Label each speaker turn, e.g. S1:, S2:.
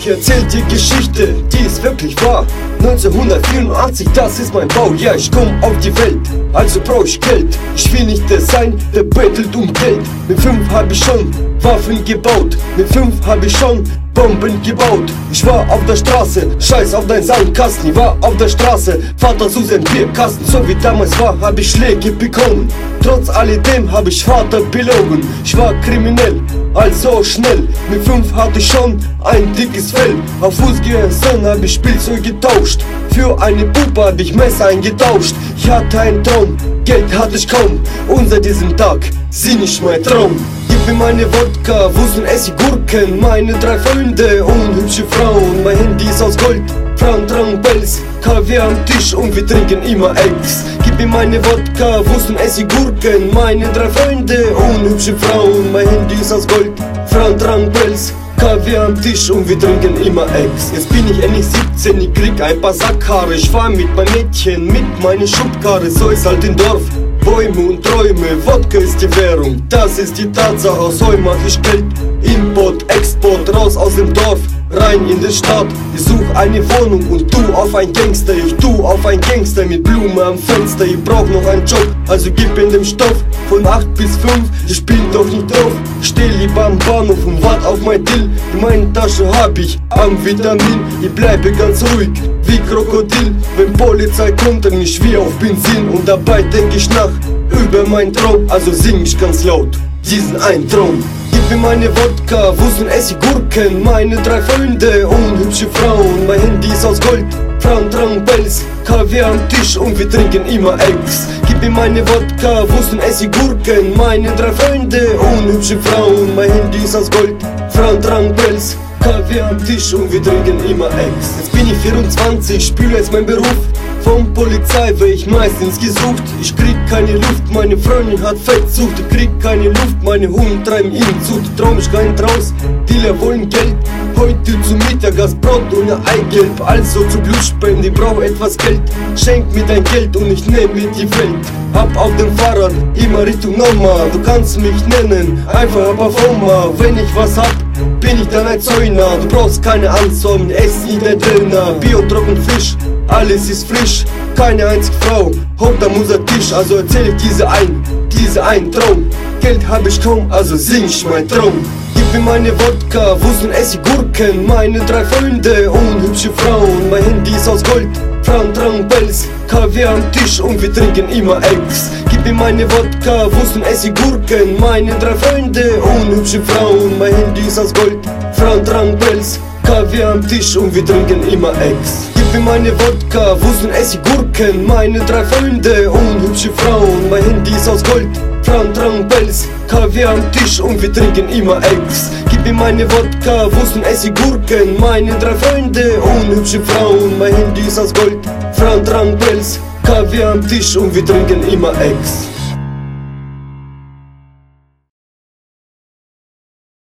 S1: Ich erzähl dir Geschichte, die ist wirklich wahr. 1984, das ist mein Bau, ja, ich komm auf die Welt, also brauch ich Geld. Ich will nicht der sein, der bettelt um Geld. Mit 5 hab ich schon Waffen gebaut, mit 5 hab ich schon Bomben gebaut. Ich war auf der Straße, scheiß auf dein Sandkasten. Ich war auf der Straße, Vater sucht einen Bierkasten. So wie damals war, hab ich Schläge bekommen. Trotz alledem hab ich Vater belogen. Ich war kriminell, also schnell. Mit 5 hatte ich schon ein dickes Fell. Auf Fußgängerzone hab ich Spielzeug getauscht. Für eine Puppe hab ich Messer eingetauscht. Ich hatte einen Traum, Geld hatte ich kaum. Und seit diesem Tag sinn ich mein Traum. Gib mir meine Wodka, Wurst, Essig, Gurken, meine 3 Freunde und hübsche Frauen. Mein Handy ist aus Gold, Frauen tragen Pelz, Kaviar am Tisch und wir trinken immer Eggs. Gib mir meine Wodka, Wurst, Essig, Gurken, meine 3 Freunde und hübsche Frauen. Mein Handy ist aus Gold, Frauen tragen Pelz, Kaviar am Tisch und wir trinken immer Eggs. Jetzt bin ich endlich 17, ich krieg ein paar Sackhaare. Ich fahr mit mein Mädchen, mit meiner Schubkarre, so ist halt im Dorf. Bäume und Träume, Wodka ist die Währung, das ist die Tatsache, aus Heu mach ich Geld. Import, Export, raus aus dem Dorf, rein in die Stadt. Ich such eine Wohnung und du auf ein Gangster. Ich tu auf ein Gangster mit Blume am Fenster. Ich brauch noch einen Job, also gib in dem Stoff. Von 8 bis 5, ich spiel doch nicht drauf. Steh lieber am Bahnhof und wart auf mein Dill. In meiner Tasche hab ich Amphetamin. Ich bleibe ganz ruhig, wie Krokodil. Wenn Polizei kommt, dann ich wie auf Benzin. Und dabei denk ich nach über mein Traum. Also sing ich ganz laut diesen einen Traum. Gib mir meine Wodka, Wurst, Essig, Gurken, meine 3 Freunde und hübsche Frauen. Mein Handy ist aus Gold, Frauen tragen Pelz, Kaviar am Tisch und wir trinken immer Eggs. Gib mir meine Wodka, Wurst, Essig, Gurken, meine 3 Freunde und hübsche Frauen. Mein Handy ist aus Gold, Frauen tragen Pelz, Kaviar am Tisch und wir trinken immer Eggs. Jetzt bin ich 24, spüle jetzt mein Beruf. Von Polizei wär ich meistens gesucht. Ich krieg keine Luft, meine Freundin hat Fettsucht. Ich krieg keine Luft, meine Hunde treiben ihn zu. Traum ich keinen raus, Dealer wollen Geld. Heute zum Mittag Brot und ein Eigelb. Also zu Blutspenden, ich brauch etwas Geld. Schenk mir dein Geld und ich nehm mit die Welt. Ab auf dem Fahrrad, immer Richtung Norma. Du kannst mich nennen, einfach aber Oma. Wenn ich was hab, bin ich dann ein Zäuner. Du brauchst keine Angst haben, ess jeder Döner. Bio, trocken Fisch, alles ist frisch, keine einzige Frau, da muss der Tisch, also erzähl ich diese einen Traum. Geld hab ich kaum, also sing ich mein Traum. Gib mir meine Wodka, Wurst, Essig, Gurken, meine 3 Freunde und hübsche Frauen. Mein Handy ist aus Gold, Frauen tragen Pelz, Kaviar am Tisch und wir trinken immer Eggs. Gib mir meine Wodka, Wurst, Essig, Gurken, meine 3 Freunde und hübsche Frauen. Mein Handy ist aus Gold, Frauen tragen Pelz, Kaviar am Tisch und wir trinken immer Eggs. Gib mir meine Wodka, Wurst, Essig, Gurken, meine 3 Freunde und hübsche Frauen. Mein Handy ist aus Gold, Frauen tragen Pelz, Kaviar am Tisch und wir trinken immer Eggs. Gib mir meine Wodka, Wurst, Essig, Gurken, meine 3 Freunde und hübsche Frauen. Mein Handy ist aus Gold, Frauen tragen Pelz, Kaviar am Tisch und wir trinken immer Eggs.